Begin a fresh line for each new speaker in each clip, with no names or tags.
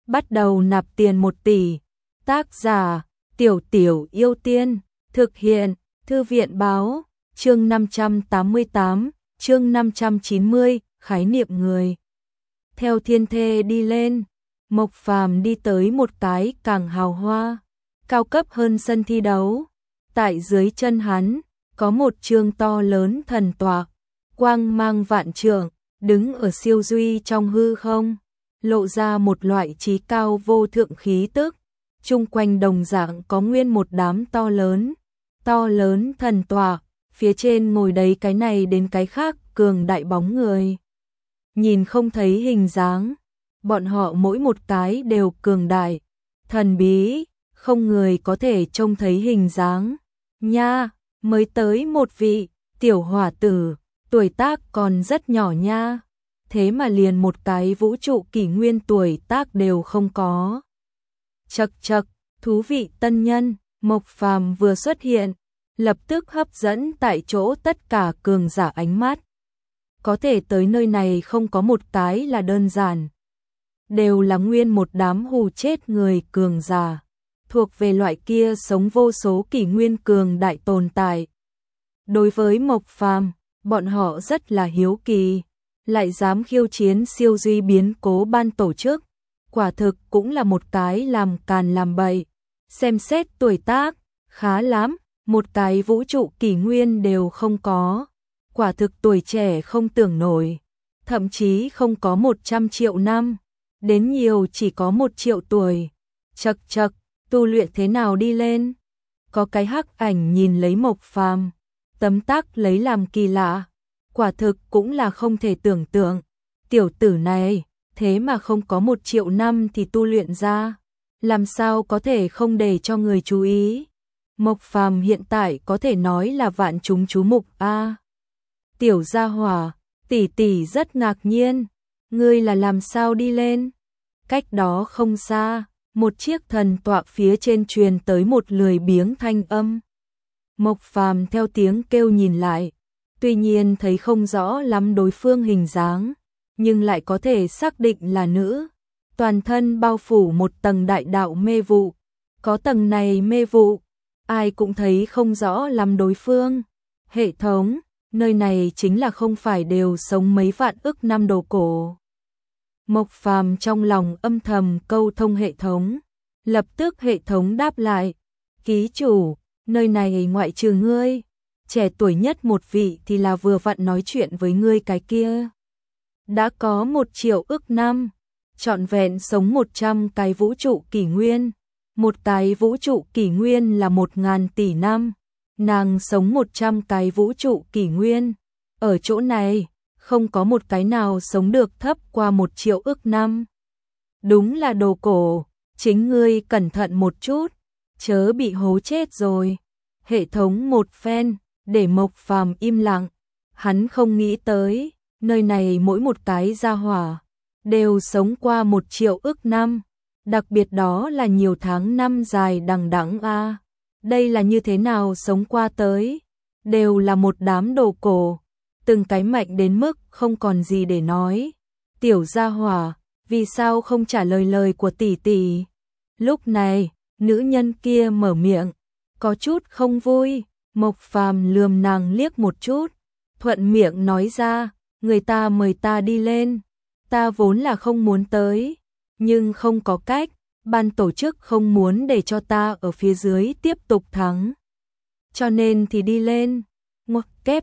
bắt đầu nạp tiền 1 tỷ. Tác giả, Tiểu Tiểu Yêu Tiên, thực hiện, Thư viện báo, chương 588, chương 590, khái niệm người. Theo thiên thê đi lên, Mộc Phàm đi tới một cái càng hào hoa, cao cấp hơn sân thi đấu. Tại dưới chân hắn, có một chương to lớn thần tọa, quang mang vạn trượng, đứng ở siêu duy trong hư không, lộ ra một loại trí cao vô thượng khí tức. Chung quanh đồng dạng có nguyên một đám to lớn thần tọa, phía trên ngồi đấy cái này đến cái khác cường đại bóng người. Nhìn không thấy hình dáng, bọn họ mỗi một cái đều cường đại, thần bí, không người có thể trông thấy hình dáng. Nha, mới tới một vị, tiểu hỏa tử, tuổi tác còn rất nhỏ nha, thế mà liền một cái vũ trụ kỷ nguyên tuổi tác đều không có. Chậc chậc, thú vị tân nhân, Mộc Phàm vừa xuất hiện, lập tức hấp dẫn tại chỗ tất cả cường giả ánh mắt. Có thể tới nơi này không có một cái là đơn giản, đều là nguyên một đám hù chết người cường giả, thuộc về loại kia sống vô số kỷ nguyên cường đại tồn tại. Đối với Mộc Phàm, bọn họ rất là hiếu kỳ, lại dám khiêu chiến siêu duy biến cố ban tổ chức, quả thực cũng là một cái làm càn làm bậy. Xem xét tuổi tác, khá lắm, một cái vũ trụ kỷ nguyên đều không có, quả thực tuổi trẻ không tưởng nổi, thậm chí không có 100 triệu năm, đến nhiều chỉ có 1 triệu tuổi. Chậc chậc, tu luyện thế nào đi lên? Có cái hắc ảnh nhìn lấy Mộc Phàm, tấm tắc lấy làm kỳ lạ, quả thực cũng là không thể tưởng tượng, tiểu tử này, thế mà không có 1 triệu năm thì tu luyện ra, làm sao có thể không để cho người chú ý. Mộc Phàm hiện tại có thể nói là vạn chúng chú mục a. Tiểu gia hỏa, tỷ tỷ rất ngạc nhiên, ngươi là làm sao đi lên? Cách đó không xa, một chiếc thần tọa phía trên truyền tới một lười biếng thanh âm. Mộc Phàm theo tiếng kêu nhìn lại, tuy nhiên thấy không rõ lắm đối phương hình dáng, nhưng lại có thể xác định là nữ, toàn thân bao phủ một tầng đại đạo mê vụ. Có tầng này mê vụ, ai cũng thấy không rõ lắm đối phương. Hệ thống, nơi này chính là không phải đều sống mấy vạn ức năm đồ cổ. Mộc Phàm trong lòng âm thầm câu thông hệ thống, lập tức hệ thống đáp lại, ký chủ, nơi này ngoại trừ ngươi, trẻ tuổi nhất một vị thì là vừa vặn nói chuyện với ngươi cái kia. Đã có 1 triệu ức năm, trọn vẹn sống 100 cái vũ trụ kỷ nguyên. Một cái vũ trụ kỷ nguyên là 1000 tỷ năm, nàng sống 100 cái vũ trụ kỷ nguyên. Ở chỗ này, không có một cái nào sống được thấp qua 1 triệu ức năm. Đúng là đồ cổ, chính ngươi cẩn thận một chút, chớ bị hố chết rồi. Hệ thống một phen, để Mộc Phàm im lặng, hắn không nghĩ tới, nơi này mỗi một cái gia hỏa, đều sống qua 1 triệu ức năm. Đặc biệt đó là nhiều tháng năm dài đằng đẵng a. Đây là như thế nào sống qua tới? Đều là một đám đồ cổ, từng cái mạnh đến mức không còn gì để nói. Tiểu gia hỏa, vì sao không trả lời lời của tỷ tỷ? Lúc này, nữ nhân kia mở miệng, có chút không vui. Mộc Phàm lườm nàng liếc một chút, thuận miệng nói ra, người ta mời ta đi lên, ta vốn là không muốn tới, nhưng không có cách, ban tổ chức không muốn để cho ta ở phía dưới tiếp tục thắng. Cho nên thì đi lên. Ngoặc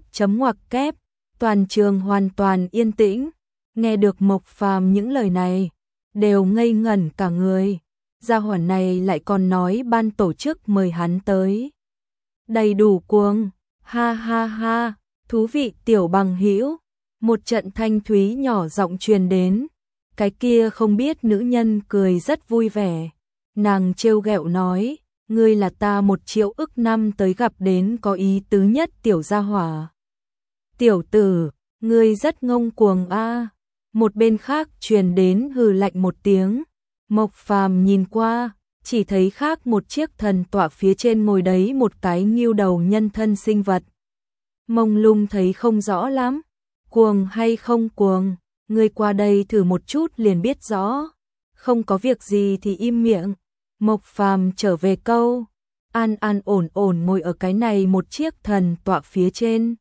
kép, toàn trường hoàn toàn yên tĩnh, nghe được Mộc Phàm những lời này, đều ngây ngẩn cả người. Gia hỏa này lại còn nói ban tổ chức mời hắn tới. Đầy đủ cuồng, ha ha ha, thú vị tiểu bằng hữu. Một trận thanh thúy nhỏ giọng truyền đến. Cái kia không biết nữ nhân cười rất vui vẻ. Nàng trêu ghẹo nói, ngươi là ta 1 triệu ức năm tới gặp đến có ý tứ nhất tiểu gia hỏa. Tiểu tử, ngươi rất ngông cuồng a. Một bên khác truyền đến hừ lạnh một tiếng. Mộc Phàm nhìn qua, chỉ thấy khác một chiếc thần tọa phía trên ngồi đấy một cái ngưu đầu nhân thân sinh vật. Mông lung thấy không rõ lắm, cuồng hay không cuồng, ngươi qua đây thử một chút liền biết rõ. không có việc gì thì im miệng. Mộc Phàm trở về câu, an an ổn ổn ngồi ở cái này một chiếc thần tọa phía trên.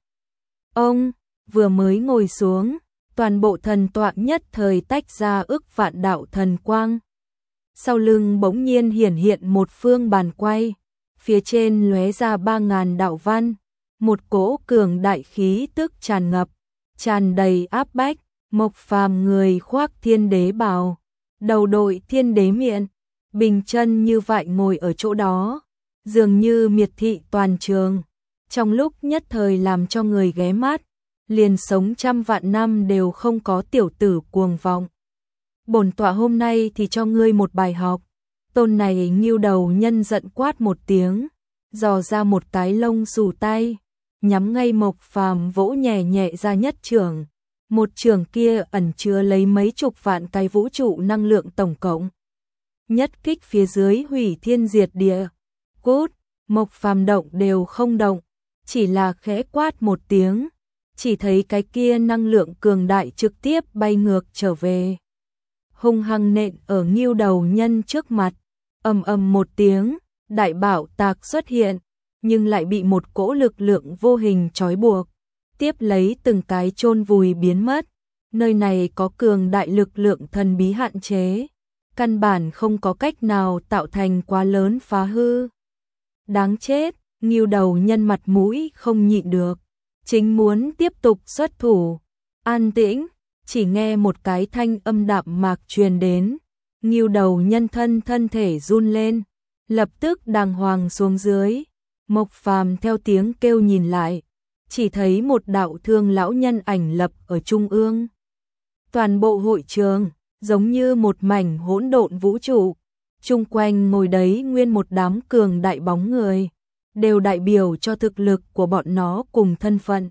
Ông vừa mới ngồi xuống, toàn bộ thần tọa nhất thời tách ra ức vạn đạo thần quang. Sau lưng bỗng nhiên hiển hiện một phương bàn quay, phía trên lóe ra 3000 đạo văn, một cỗ cường đại khí tức tràn ngập, tràn đầy áp bách. Mộc Phàm người khoác thiên đế bào, đầu đội thiên đế miện, bình chân như vậy ngồi ở chỗ đó, dường như miệt thị toàn trường, trong lúc nhất thời làm cho người ghé mắt, liền sống trăm vạn năm đều không có tiểu tử cuồng vọng. Bổn tọa hôm nay thì cho ngươi một bài học. Tôn này Ngưu đầu nhân giận quát một tiếng, dò ra một cái lông xù tay, nhắm ngay Mộc Phàm vỗ nhẹ nhẹ ra nhất trường. Một trường kia ẩn chứa lấy mấy chục vạn cái vũ trụ năng lượng tổng cộng. Nhất kích phía dưới hủy thiên diệt địa. Cút, Mộc Phàm động đều không động, chỉ là khẽ quát một tiếng, chỉ thấy cái kia năng lượng cường đại trực tiếp bay ngược trở về, hung hăng nện ở Ngưu đầu nhân trước mặt. Ầm ầm một tiếng, đại bảo tạc xuất hiện, nhưng lại bị một cỗ lực lượng vô hình trói buộc, tiếp lấy từng cái chôn vùi biến mất. Nơi này có cường đại lực lượng thần bí hạn chế, căn bản không có cách nào tạo thành quá lớn phá hư. Đáng chết, Ngưu đầu nhân mặt mũi không nhịn được, chính muốn tiếp tục xuất thủ. An tĩnh, chỉ nghe một cái thanh âm đạm mạc truyền đến. Ngưu đầu nhân thân thể run lên, lập tức đàng hoàng xuống dưới. Mộc Phàm theo tiếng kêu nhìn lại, chỉ thấy một đạo thương lão nhân ảnh lập ở trung ương. Toàn bộ hội trường giống như một mảnh hỗn độn vũ trụ, chung quanh ngồi đấy nguyên một đám cường đại bóng người, đều đại biểu cho thực lực của bọn nó cùng thân phận.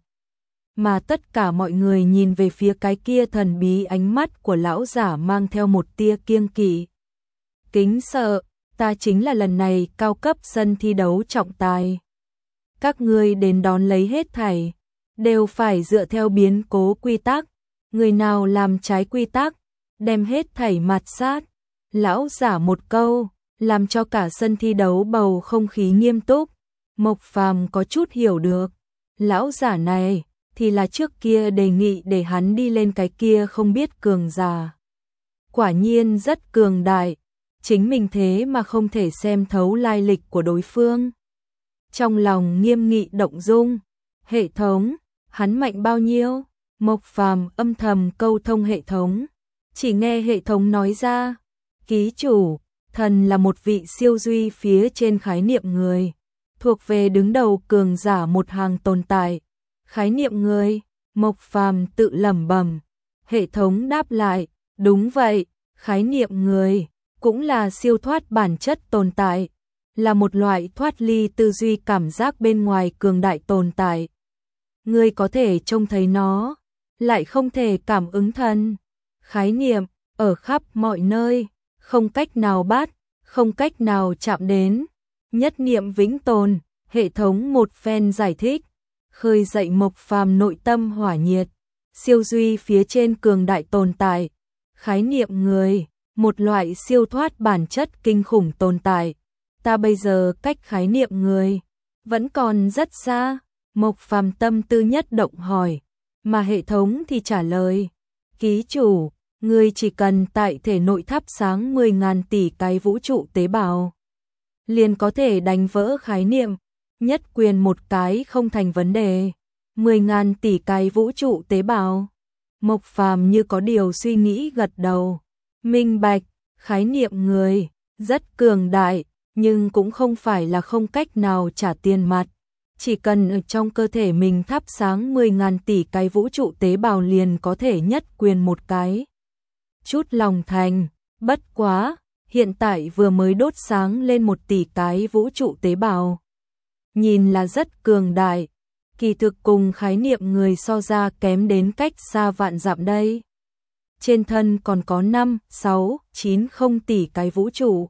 Mà tất cả mọi người nhìn về phía cái kia thần bí, ánh mắt của lão giả mang theo một tia kiêng kỵ, kính sợ. Ta chính là lần này cao cấp sân thi đấu trọng tài. Các ngươi đến đón lấy hết thảy, đều phải dựa theo biến cố quy tắc. Người nào làm trái quy tắc, đem hết thảy mạt sát. Lão giả một câu, làm cho cả sân thi đấu bầu không khí nghiêm túc. Mộc Phàm có chút hiểu được, lão giả này thì là trước kia đề nghị để hắn đi lên cái kia không biết cường giả. Quả nhiên rất cường đại, chính mình thế mà không thể xem thấu lai lịch của đối phương. Trong lòng nghiêm nghị động dung, hệ thống, hắn mạnh bao nhiêu? Mộc Phàm âm thầm câu thông hệ thống, chỉ nghe hệ thống nói ra, ký chủ, thần là một vị siêu duy phía trên khái niệm người, thuộc về đứng đầu cường giả một hàng tồn tại. Khái niệm người, Mộc Phàm tự lẩm bẩm. Hệ thống đáp lại, đúng vậy, khái niệm người cũng là siêu thoát bản chất tồn tại, là một loại thoát ly tư duy cảm giác bên ngoài cường đại tồn tại. Ngươi có thể trông thấy nó, lại không thể cảm ứng thân. Khái niệm ở khắp mọi nơi, không cách nào bắt, không cách nào chạm đến. Nhất niệm vĩnh tồn, hệ thống một phen giải thích, khơi dậy Mộc Phàm nội tâm hỏa nhiệt. Siêu duy phía trên cường đại tồn tại, khái niệm người, một loại siêu thoát bản chất kinh khủng tồn tại. Ta bây giờ cách khái niệm người vẫn còn rất xa. Mộc Phàm tâm tư nhất động hỏi, mà hệ thống thì trả lời, ký chủ, ngươi chỉ cần tại thể nội thắp sáng 10.000 tỷ cái vũ trụ tế bào, liền có thể đánh vỡ khái niệm, nhất quyền một cái không thành vấn đề. 10.000 tỷ cái vũ trụ tế bào. Mộc Phàm như có điều suy nghĩ gật đầu, minh bạch, khái niệm người rất cường đại, nhưng cũng không phải là không cách nào trả tiền mặt. Chỉ cần ở trong cơ thể mình thắp sáng 10.000 tỷ cái vũ trụ tế bào liền có thể nhất quyền một cái. Chút lòng thành, bất quá, hiện tại vừa mới đốt sáng lên 1 tỷ cái vũ trụ tế bào. Nhìn là rất cường đại, kỳ thực cùng khái niệm người so ra kém đến cách xa vạn dặm đây. Trên thân còn có 5, 6, 9 không tỷ cái vũ trụ.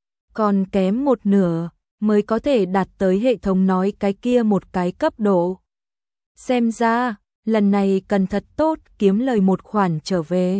Còn kém một nửa mới có thể đạt tới hệ thống nói cái kia một cái cấp độ. Xem ra, lần này cần thật tốt kiếm lời một khoản trở về.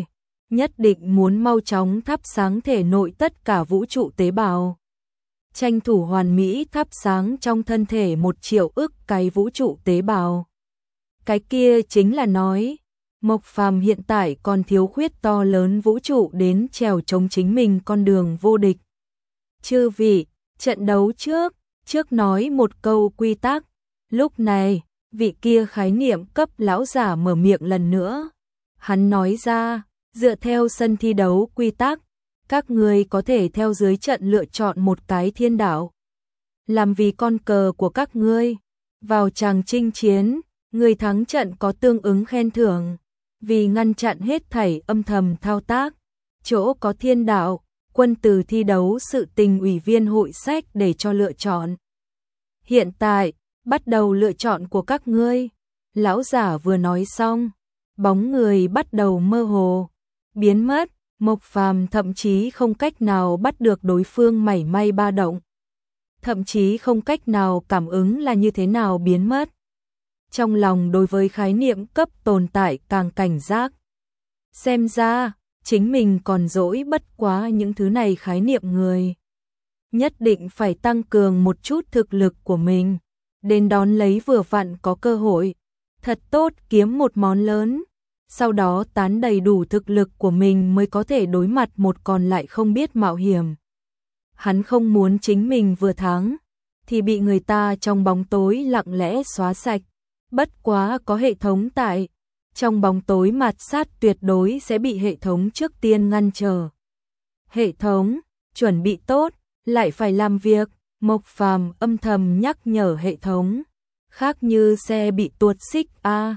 nhất định muốn mau chóng thắp sáng thể nội tất cả vũ trụ tế bào. Tranh thủ hoàn mỹ thắp sáng trong thân thể 1.000.000 ức cái vũ trụ tế bào. Cái kia chính là nói, Mộc Phàm hiện tại còn thiếu khuyết to lớn vũ trụ đến trèo chống chính mình con đường vô địch. Chư vị, trận đấu trước nói một câu quy tắc, lúc này, vị kia khái niệm cấp lão giả mở miệng lần nữa. Hắn nói ra, dựa theo sân thi đấu quy tắc, các người có thể theo dưới trận lựa chọn một cái thiên đạo, làm vì con cờ của các ngươi. Vào tràng chinh chiến, người thắng trận có tương ứng khen thưởng, vì ngăn chặn hết thảy âm thầm thao tác. Chỗ có thiên đạo, quân từ thi đấu sự tình ủy viên hội sách để cho lựa chọn. Hiện tại, bắt đầu lựa chọn của các ngươi. Lão giả vừa nói xong, bóng người bắt đầu mơ hồ, biến mất. Mộc Phàm thậm chí không cách nào bắt được đối phương mảy may ba động, thậm chí không cách nào cảm ứng là như thế nào biến mất. Trong lòng đối với khái niệm cấp tồn tại càng cảnh giác. Xem ra, chính mình còn dỗi bất quá những thứ này khái niệm người. Nhất định phải tăng cường một chút thực lực của mình, đến đón lấy vừa vặn có cơ hội. Thật tốt kiếm một món lớn, sau đó tán đầy đủ thực lực của mình mới có thể đối mặt một còn lại không biết mạo hiểm. Hắn không muốn chính mình vừa thắng, thì bị người ta trong bóng tối lặng lẽ xóa sạch. Bất quá có hệ thống tại, trong bóng tối mạt sát tuyệt đối sẽ bị hệ thống trước tiên ngăn trở. Hệ thống, chuẩn bị tốt, lại phải làm việc. Mộc Phàm âm thầm nhắc nhở hệ thống, khác như xe bị tuột xích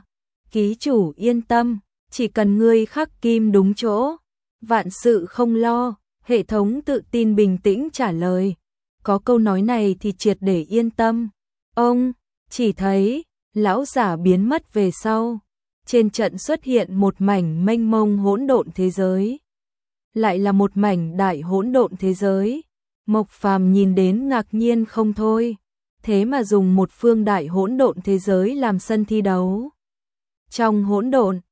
ký chủ yên tâm, chỉ cần ngươi khắc kim đúng chỗ, vạn sự không lo. Hệ thống tự tin bình tĩnh trả lời. Có câu nói này thì triệt để yên tâm. Ông chỉ thấy lão giả biến mất về sau, trên trận xuất hiện một mảnh mênh mông hỗn độn thế giới. Lại là một mảnh đại hỗn độn thế giới. Mộc Phàm nhìn đến ngạc nhiên không thôi, thế mà dùng một phương đại hỗn độn thế giới làm sân thi đấu. Trong hỗn độn,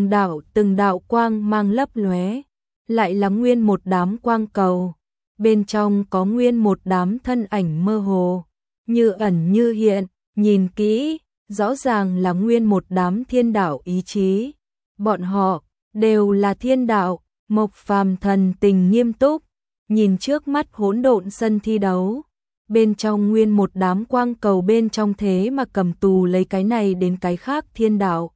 từng đạo quang mang lấp lóe, lại là nguyên một đám quang cầu, bên trong có nguyên một đám thân ảnh mơ hồ, như ẩn như hiện, nhìn kỹ, rõ ràng là nguyên một đám thiên đạo ý chí. Bọn họ đều là thiên đạo. Mộc Phàm thần tình nghiêm túc, nhìn trước mắt hỗn độn sân thi đấu, bên trong nguyên một đám quang cầu bên trong thế mà cầm tù lấy cái này đến cái khác thiên đạo.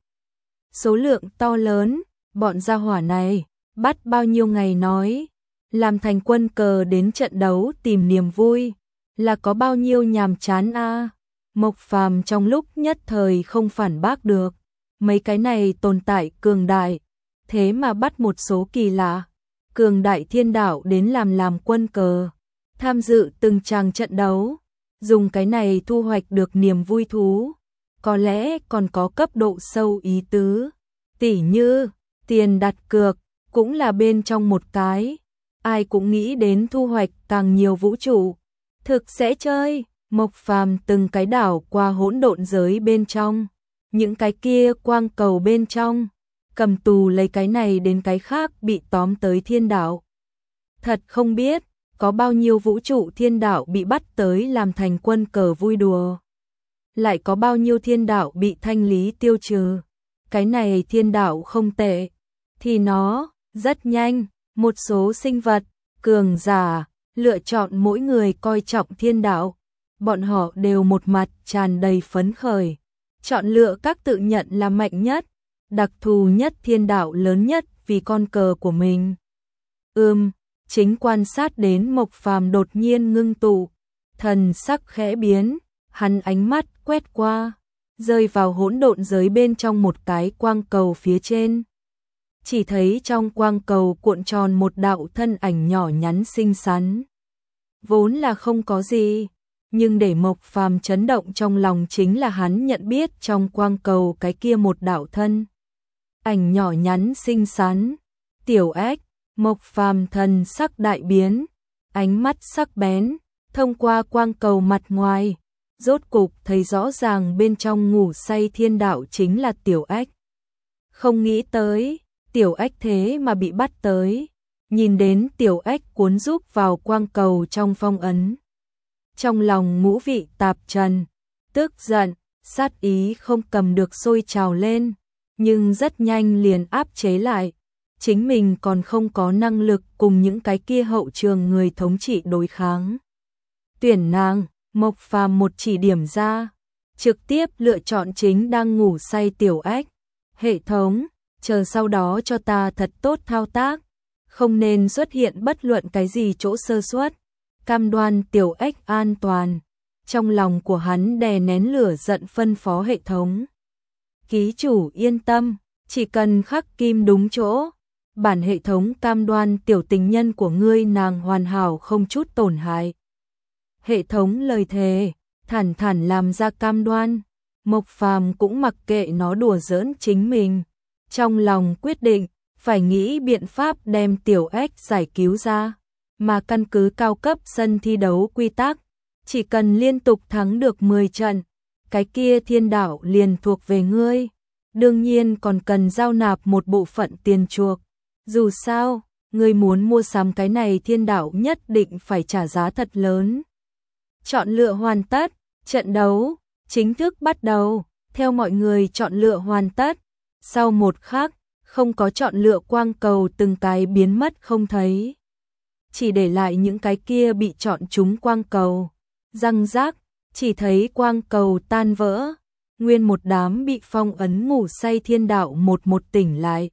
Số lượng to lớn, bọn gia hỏa này, bắt bao nhiêu ngày nói, làm thành quân cờ đến trận đấu tìm niềm vui, là có bao nhiêu nhàm chán Mộc Phàm trong lúc nhất thời không phản bác được, mấy cái này tồn tại cường đại, thế mà bắt một số kỳ lạ, cường đại thiên đạo đến làm quân cờ, tham dự từng tràng trận đấu, dùng cái này thu hoạch được niềm vui thú, có lẽ còn có cấp độ sâu ý tứ, tỉ như tiền đặt cược, cũng là bên trong một cái, ai cũng nghĩ đến thu hoạch càng nhiều vũ trụ, thực sẽ chơi. Mộc Phàm từng cái đảo qua hỗn độn giới bên trong, những cái kia quang cầu bên trong, cầm tù lấy cái này đến cái khác bị tóm tới thiên đạo. Thật không biết, có bao nhiêu vũ trụ thiên đạo bị bắt tới làm thành quân cờ vui đùa. Lại có bao nhiêu thiên đạo bị thanh lý tiêu trừ. Cái này thiên đạo không tệ, thì nó, rất nhanh, một số sinh vật, cường giả, lựa chọn mỗi người coi trọng thiên đạo. Bọn họ đều một mặt tràn đầy phấn khởi, chọn lựa các tự nhận là mạnh nhất, đặc thù nhất thiên đạo lớn nhất vì con cờ của mình. Chính quan sát đến Mộc Phàm đột nhiên ngưng tụ, thần sắc khẽ biến, hắn ánh mắt quét qua, rơi vào hỗn độn giới bên trong một cái quang cầu phía trên. Chỉ thấy trong quang cầu cuộn tròn một đạo thân ảnh nhỏ nhắn xinh xắn. Vốn là không có gì, nhưng để Mộc Phàm chấn động trong lòng chính là hắn nhận biết trong quang cầu cái kia một đạo thân ảnh nhỏ nhắn xinh xắn, Tiểu Ếch. Mộc Phàm thần sắc đại biến, ánh mắt sắc bén, thông qua quang cầu mặt ngoài, rốt cục thấy rõ ràng bên trong ngủ say thiên đạo chính là Tiểu Ếch. Không nghĩ tới, Tiểu Ách thế mà bị bắt tới. Nhìn đến Tiểu Ách cuốn rúc vào quang cầu trong phong ấn. Trong lòng ngũ vị tạp trần, tức giận, sát ý không cầm được sôi trào lên, nhưng rất nhanh liền áp chế lại. Chính mình còn không có năng lực cùng những cái kia hậu trường người thống trị đối kháng. Tuyển nàng, Mộc Phàm một chỉ điểm ra, trực tiếp lựa chọn chính đang ngủ say Tiểu Ách. Hệ thống, chờ sau đó cho ta thật tốt thao tác, không nên xuất hiện bất luận cái gì chỗ sơ suất, cam đoan Tiểu Ách an toàn. Trong lòng của hắn đè nén lửa giận phân phó hệ thống. Ký chủ yên tâm, chỉ cần khắc kim đúng chỗ, bản hệ thống cam đoan tiểu tình nhân của ngươi nàng hoàn hảo không chút tổn hại. Hệ thống lời thề, thản thản làm ra cam đoan. Mộc Phàm cũng mặc kệ nó đùa giỡn chính mình, trong lòng quyết định phải nghĩ biện pháp đem Tiểu Ách giải cứu ra, mà căn cứ cao cấp sân thi đấu quy tắc, chỉ cần liên tục thắng được 10 trận, cái kia thiên đạo liền thuộc về ngươi. Đương nhiên còn cần giao nạp một bộ phận tiền chuộc. Dù sao, ngươi muốn mua sắm cái này thiên đạo nhất định phải trả giá thật lớn. Chọn lựa hoàn tất, trận đấu chính thức bắt đầu. Theo mọi người chọn lựa hoàn tất, sau một khắc, không có chọn lựa quang cầu từng cái biến mất không thấy. Chỉ để lại những cái kia bị chọn trúng quang cầu. Răng rác, chỉ thấy quang cầu tan vỡ. Nguyên một đám bị phong ấn ngủ say thiên đạo một một tỉnh lại.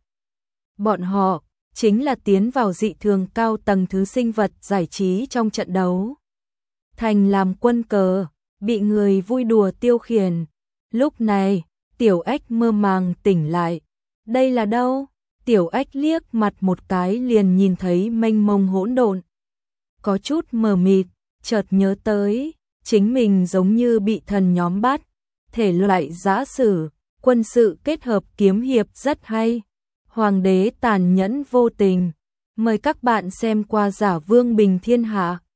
Bọn họ chính là tiến vào dị thường cao tầng thứ sinh vật giải trí trong trận đấu. Thành làm quân cờ, bị người vui đùa tiêu khiển. Lúc này, Tiểu Ách mơ màng tỉnh lại. Đây là đâu? Tiểu Ách liếc mặt một cái liền nhìn thấy mênh mông hỗn độn. Có chút mờ mịt, chợt nhớ tới, chính mình giống như bị thần nhóm bắt. Thể loại giã sử, quân sự kết hợp kiếm hiệp rất hay. Hoàng đế tàn nhẫn vô tình. Mời các bạn xem qua Giả Vương Bình Thiên Hạ.